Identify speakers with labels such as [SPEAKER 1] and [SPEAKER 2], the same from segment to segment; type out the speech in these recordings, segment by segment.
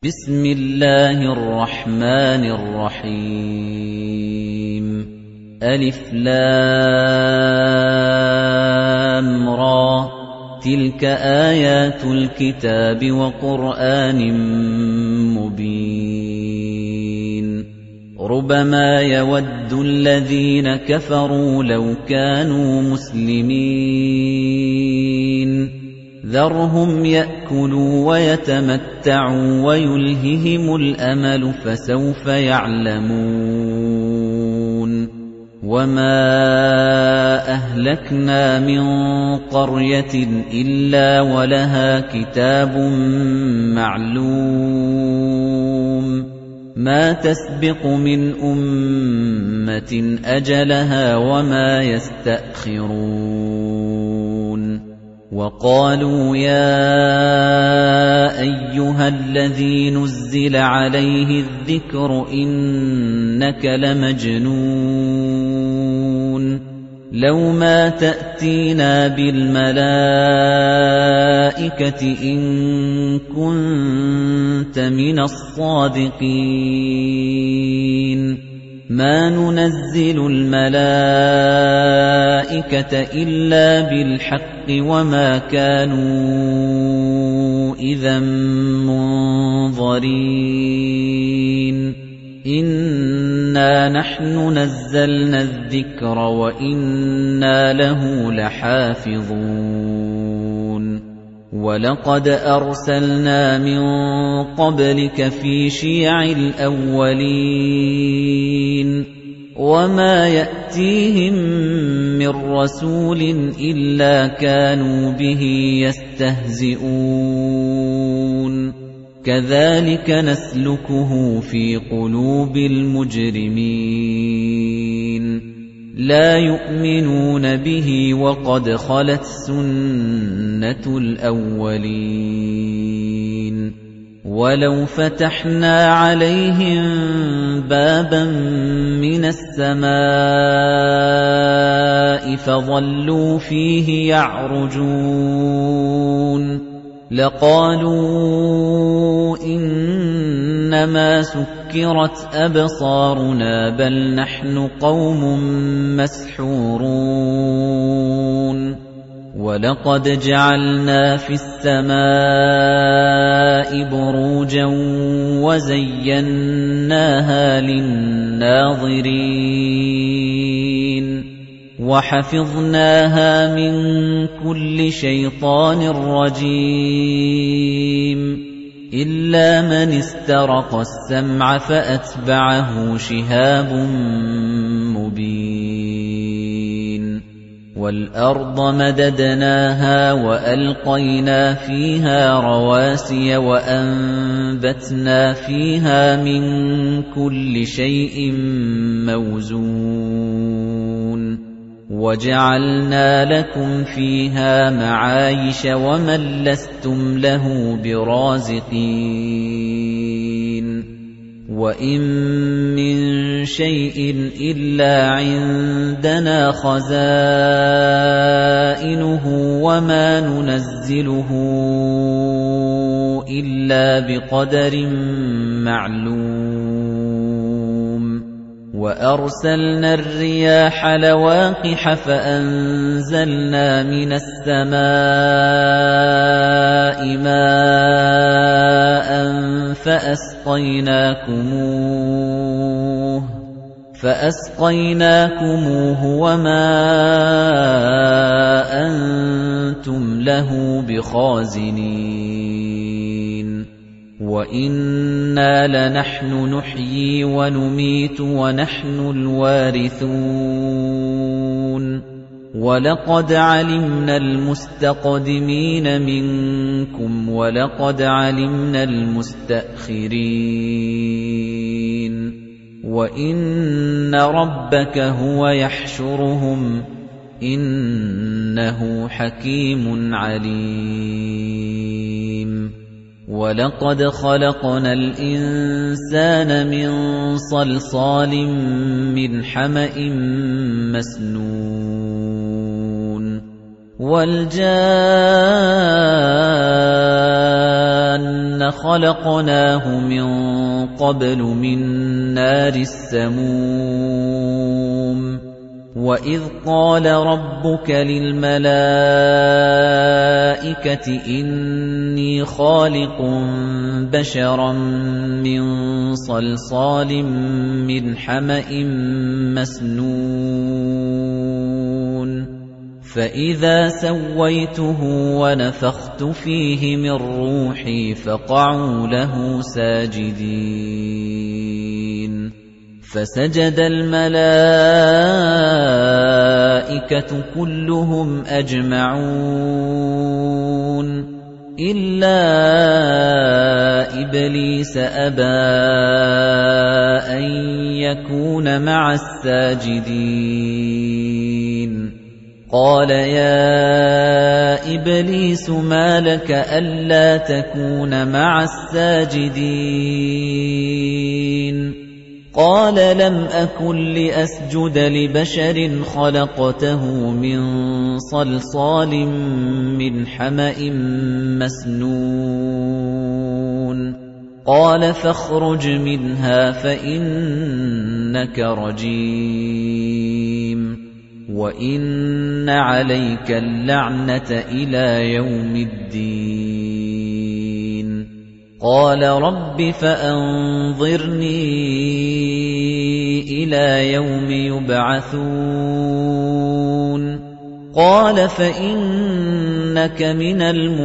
[SPEAKER 1] بسم الله الرحمن الرحيم ألف لام را تلك آيات الكتاب وقرآن مبين ربما يود الذين كفروا لو كانوا مسلمين ذرهم يأكلوا ويتمتعوا ويلههم الأمل فسوف يعلمون وما أهلكنا من قرية إلا ولها كتاب معلوم ما تسبق من أمة أجلها وما يستأخرون وقالوا يا أيها الذي نزل عليه الذكر إنك لمجنون لو ما تأتينا بالملائكة إن كنت من الصادقين ما ننزل الملائكة إلا بالحق وما كانوا إذا منظرين إنا نحن نزلنا الذكر وإنا له لحافظون وَلَقَدْ أَرْسَلْنَا مِن قَبْلِكَ فِي شِيَعِ الْأَوَّلِينَ وَمَا يَأْتِيهِم مِّن رَّسُولٍ إِلَّا كَانُوا بِهِ يَسْتَهْزِئُونَ كَذَلِكَ نَسْلُكُهُ فِي قُلُوبِ الْمُجْرِمِينَ لا يؤمنون به وقد خلت سنة الأولين ولو فتحنا عليهم بابا من السماء فظلوا فيه يعرجون لقالوا إنما سكرت أبصارنا بل نحن قوم مسحورون ولقد جعلنا في السماء بروجا وزيناها للناظرين وحفظناها من كل شيطان رجيم إلا من استرق السمع فأتبعه شهاب مبين والأرض مددناها وألقينا فيها رواسي وأنبتنا فيها من كل شيء موزون وَجَعَلْنَا لَكُمْ فِيهَا مَعَايِشَ وَمَن لَّسْتُمْ لَهُ بِرَازِقِينَ وَإِن مِّن شَيْءٍ إِلَّا عِندَنَا خَزَائِنُهُ وَمَا نُنَزِّلُهُ إِلَّا بِقَدَرٍ مَّعْلُومٍ وَأَرْسَلْنَا الرِّيَاحَ لَوَاقِحَ فَأَنزَلْنَا مِنَ السَّمَاءِ مَاءً فَأَسْقَيْنَاكُمُوهُ وَمَا أَنتُمْ لَهُ بِخَازِنِينَ وَإِنَّا لَنَحْنُ نُحْيِي وَنُمِيتُ وَنَحْنُ الْوَارِثُونَ وَلَقَدْ عَلِمْنَا الْمُسْتَقْدِمِينَ مِنكُمْ وَلَقَدْ عَلِمْنَا الْمُسْتَأْخِرِينَ وَإِنَّ رَبَّكَ هُوَ يَحْشُرُهُمْ إِنَّهُ حَكِيمٌ عَلِيمٌ وَلَقَدْ خَلَقْنَا الْإِنسَانَ مِنْ صَلْصَالٍ مِنْ حَمَإٍ مَسْنُونٍ وَالْجَانَّ خَلَقْنَاهُ مِن قَبْلُ مِن نَّارِ السَّمُومِ وَإِذْ قَالَ رَبُّكَ لِلْمَلَائِكَةِ إِنِّي خَالِقٌ بَشَرًا مِّن صَلْصَالٍ مِّنْ حَمَإٍ مَّسْنُونٍ فَإِذَا سَوَّيْتُهُ وَنَفَخْتُ فِيهِ مِن رُّوحِي فَقَعُوا لَهُ سَاجِدِينَ فَسَجَدَ الْمَلَائِكَةُ كُلُّهُمْ أَجْمَعُونَ إِلَّا إِبْلِيسَ أَبَىٰ أَن يَكُونَ مَعَ السَّاجِدِينَ قَالَ يَا إِبْلِيسُ مَا لَكَ أَلَّا تَكُونَ مَعَ السَّاجِدِينَ قَالَ لَمْ أَكُن لِّأَسْجُدَ لِبَشَرٍ خَلَقْتَهُ مِن صَلْصَالٍ مِّنْ حَمَإٍ مَّسْنُونٍ قَالَ فَاخْرُجْ مِنْهَا فَإِنَّكَ رَجِيمٌ وَإِنَّ عَلَيْكَ اللَّعْنَةَ إِلَىٰ يَوْمِ الدِّينِ قَالَ رَبِّ فَأَنظِرْنِي إِلَىٰ يَوْمِ يُبْعَثُونَ قَالَ فَإِنَّكَ مِنَ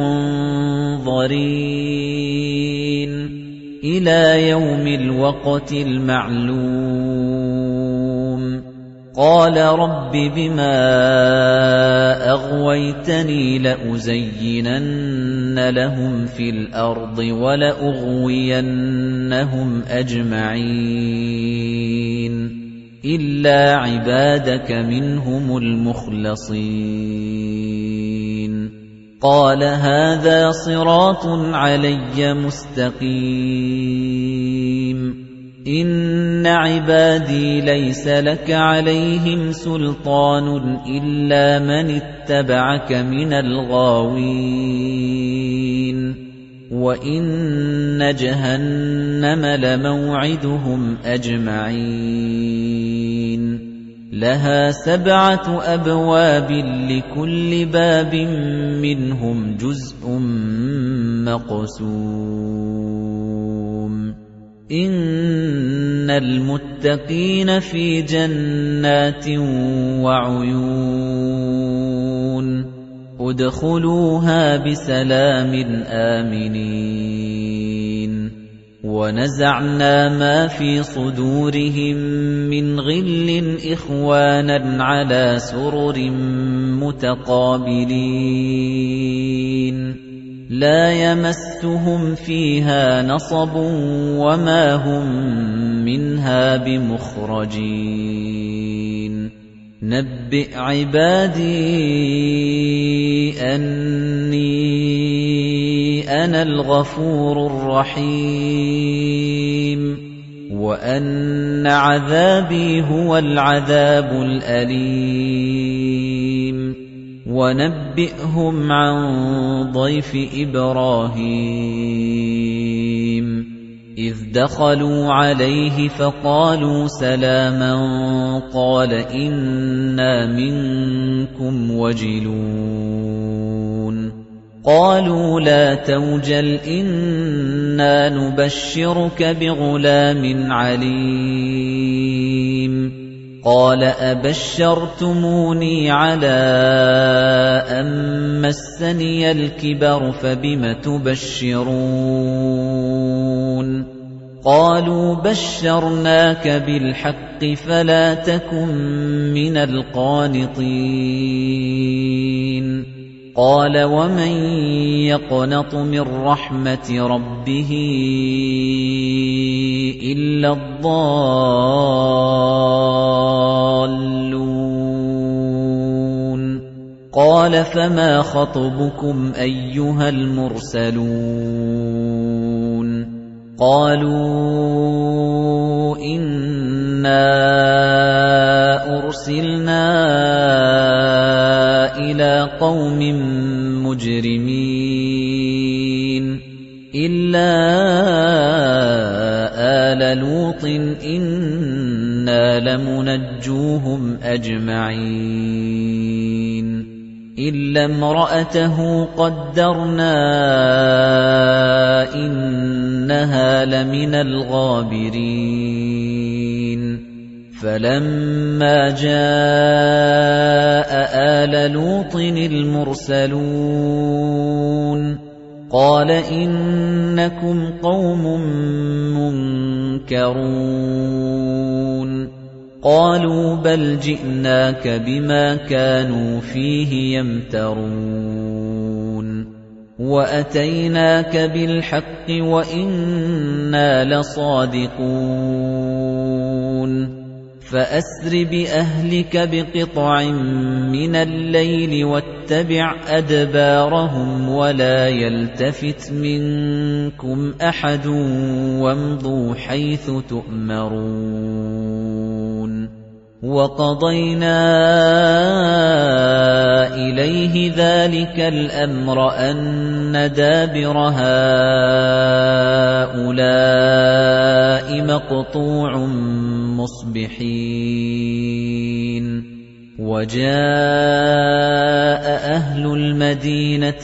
[SPEAKER 1] الْمُنظَرِينَ إِلَىٰ يَوْمِ الْوَقْتِ الْمَعْلُومِ قَالَ رَبِّ بِمَا أَغْوَيْتَنِي لَأُزَيِّنَنَّ لَهُمْ فِي الْأَرْضِ وَلَأُغْوِيَنَّهُمْ أَجْمَعِينَ إِلَّا عِبَادَكَ مِنْهُمُ الْمُخْلَصِينَ قَالَ هَذَا صِرَاطٌ عَلَيَّ مُسْتَقِيمٌ إِنَّ عِبَادِي لَيْسَ لَكَ عَلَيْهِمْ سُلْطَانٌ إِلَّا مَنِ اتَّبَعَكَ مِنَ الْغَاوِينَ وَإِنَّ جَهَنَّمَ لَمَوْعِدُهُمْ أَجْمَعِينَ لَهَا 7 أَبْوَابٍ لِكُلِّ بَابٍ مِنْهُمْ جُزْءٌ مَقْسُومٌ إِنَّ الْمُتَّقِينَ فِي جَنَّاتٍ وَعُيُونٍ ادْخُلُوهَا بِسَلَامٍ آمِنِينَ وَنَزَعْنَا مَا فِي صُدُورِهِم مِّنْ غِلٍّ إِخْوَانًا عَلَىٰ سُرُرٍ مُتَقَابِلِينَ لَا يَمَسُّهُمْ فِيهَا نَصَبٌ وَمَا هُم مِّنْهَا بِمُخْرَجِينَ نَبِّئْ عِبَادِي أَنِّي أَنَا الْغَفُورُ الرَّحِيمُ وَأَنَّ عَذَابِي هُوَ الْعَذَابُ الْأَلِيمُ وَنَبِّئْهُمْ عَن ضَيْفِ إِبْرَاهِيمَ إِذْ دَخَلُوا عَلَيْهِ فَقَالُوا سَلَامًا قَالَ إِنَّا مِنكُمْ وَجِلُونَ قَالُوا لَا تَوْجَلْ إِنَّا نُبَشِّرُكَ بِغُلَامٍ عَلِيمٍ قَالَ أَبَشَّرْتُمُونِي عَلَىٰ أَن مَّسَّنِيَ الْكِبَرُ فَبِمَ تُبَشِّرُونَ قَالُوا بَشَّرْنَاكَ بِالْحَقِّ فَلَا تَكُن مِّنَ الْقَانِطِينَ قَالَ وَمَن يَقْنَطُ مِن رَّحْمَةِ رَبِّهِ إِلَّا الضَّالُّونَ قَالَ فَمَا خَطْبُكُمْ أَيُّهَا الْمُرْسَلُونَ قَالُوا إِنَّا أُرْسِلْنَا إِلَىٰ قَوْمٍ إِنَّا لَمُنَجُّوهُمْ أَجْمَعِينَ إِلَّا امْرَأَتَهُ قَدَّرْنَا إِنَّهَا لَمِنَ الْغَابِرِينَ فَلَمَّا جَاءَ آلَ لُوطٍ الْمُرْسَلُونَ قَالَ إِنَّكُمْ قَوْمٌ مُنكَرُونَ قَالُوا بَلْ جِئْنَاكَ بِمَا كَانُوا فِيهِ يَمْتَرُونَ وَأَتَيْنَاكَ بِالْحَقِّ وَإِنَّا لَصَادِقُونَ فَأَسْرِ بِأَهْلِكَ بِقِطْعٍ مِنَ اللَّيْلِ وَاتَّبِعْ أَدْبَارَهُمْ وَلَا يَلْتَفِتْ مِنكُمْ أَحَدٌ وَامْضُوا حَيْثُ تُؤْمَرُونَ وَقَضَيْنَا إِلَيْهِ ذَلِكَ الْأَمْرَ أَنَّ دَابِرَ هَٰؤُلَاءِ مَقْطُوعٌ مُصْبِحِينَ وَجَاءَ أَهْلُ الْمَدِينَةِ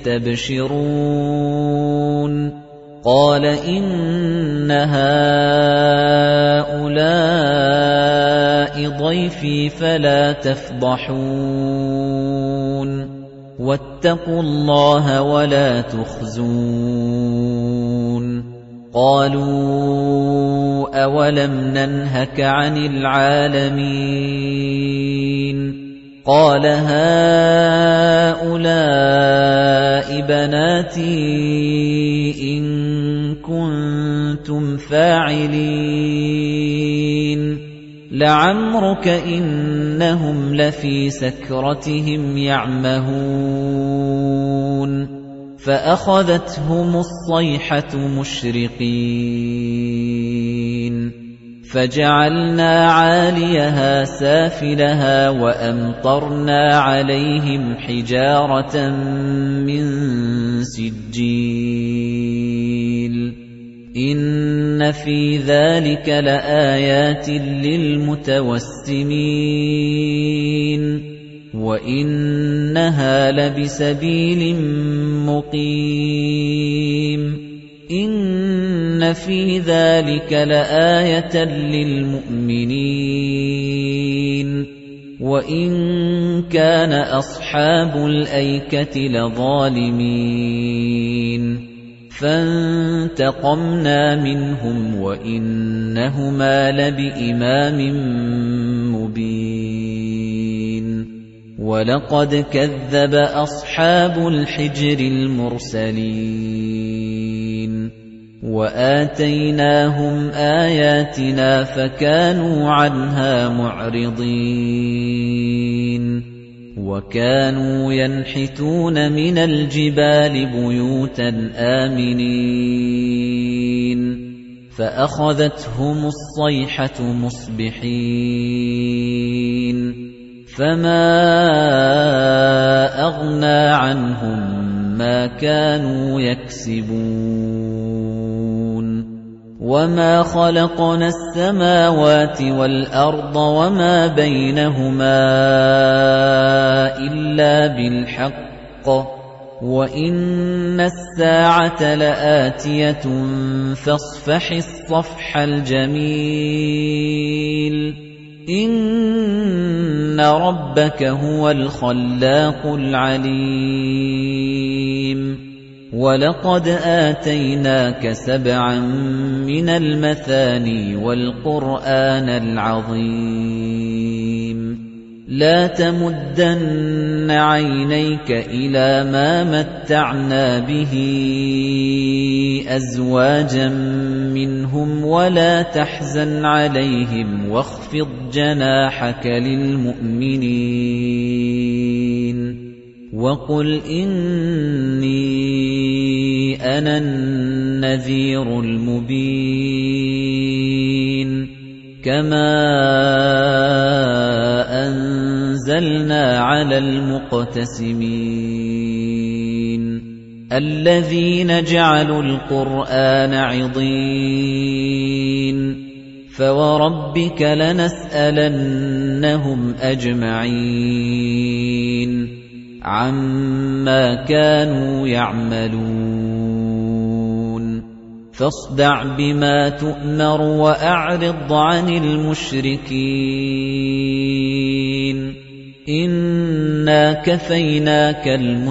[SPEAKER 1] يَسْتَبْشِرُونَ قَالَ إِنَّ هَٰؤُلَاءِ ضَيْفِي فَلَا تَفْضَحُونِ وَاتَّقُوا اللَّهَ وَلَا تُخْزُونِ قَالُوا أَوَلَمْ نَنْهَكَ عَنِ الْعَالَمِينَ قَالَ هَٰؤُلَاءِ بَنَاتِي إِن كُنتُمْ فَاعِلِينَ لَعَمْرُكَ إِنَّهُمْ لَفِي سَكْرَتِهِمْ يَعْمَهُونَ فَأَخَذَتْهُمُ الصَّيْحَةُ مُشْرِقِينَ فَجَعَلْنَا عَالِيَهَا سَافِلَهَا وَأَمْطَرْنَا عَلَيْهِمْ حِجَارَةً مِّن سِجِّيلٍ إِنَّ فِي ذَلِكَ لَآيَاتٍ لِّلْمُتَوَسِّمِينَ وَإِنَّهَا لَبِسَبِيلٍ مُّقِيمٍ إِنَّ فِي ذَلِكَ لَآيَةً لِّلْمُؤْمِنِينَ وَإِن كَانَ أَصْحَابُ الْأَيْكَةِ لَظَالِمِينَ فَانتَقَمْنَا مِنْهُمْ وَإِنَّهُمَا لَبِإِمَامٍ مُّبِينٍ وَلَقَدْ كَذَّبَ أَصْحَابُ الْحِجْرِ الْمُرْسَلِينَ وَآتَيْنَاهُمْ آيَاتِنَا فَكَانُوا عَنْهَا مُعْرِضِينَ وَكَانُوا يَنْحِتُونَ مِنَ الْجِبَالِ بُيُوتًا آمِنِينَ فَأَخَذَتْهُمُ الصَّيْحَةُ مُصْبِحِينَ فَمَا أَغْنَىٰ عَنْهُم مَّا كَانُوا يَكْسِبُونَ وَمَا خَلَقْنَا السَّمَاوَاتِ وَالْأَرْضَ وَمَا بَيْنَهُمَا إِلَّا بِالْحَقِّ وَإِنَّ السَّاعَةَ لَآتِيَةٌ فَاصْفَحِ الصَّفْحَ الْجَمِيلَ إِنَّ رَبَّكَ هُوَ الْخَلَّاقُ الْعَلِيمُ وَلَقَدْ آتَيْنَاكَ سَبْعًا مِنَ الْمَثَانِي وَالْقُرْآنَ الْعَظِيمَ لَا تَمُدَّنَّ عَيْنَيْكَ إِلَىٰ مَا مَتَّعْنَا بِهِ أَزْوَاجًا مِّنْهُمْ وَلَا تَحْزَنْ عَلَيْهِمْ وَاخْفِضْ جَنَاحَكَ لِلْمُؤْمِنِينَ وَقُلْ إِنِّي أَنَا النَّذِيرُ الْمُبِينُ كَمَا أَنزَلْنَا عَلَى الْمُقْتَسِمِينَ الَّذِينَ جَعَلُوا الْقُرْآنَ عِضِينَ فَوَرَبِّكَ لَنَسْأَلَنَّهُمْ أَجْمَعِينَ عَمَّا كَانُوا يَعْمَلُونَ فَاصْدَعْ بِمَا تُؤْمَرُ وَأَعْرِضْ عَنِ الْمُشْرِكِينَ إِنَّا كَفَيْنَاكَ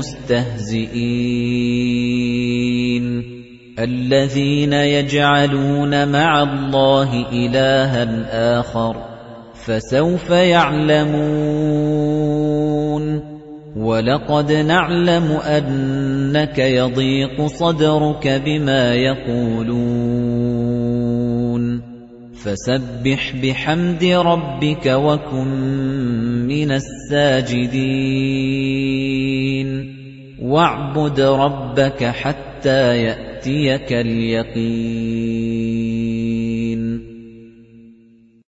[SPEAKER 1] الْمُسْتَهْزِئِينَ الَّذِينَ يَجْعَلُونَ مَعَ اللَّهِ إِلَٰهًا آخَرَ فَسَوْفَ يَعْلَمُونَ وَلَقَدْ نَعْلَمُ أَنَّكَ يَضِيقُ صَدْرُكَ بِمَا يَقُولُونَ فَسَبِّحْ بِحَمْدِ رَبِّكَ وَكُن مِّنَ السَّاجِدِينَ وَاعْبُدْ رَبَّكَ حَتَّىٰ يَأْتِيَكَ الْيَقِينُ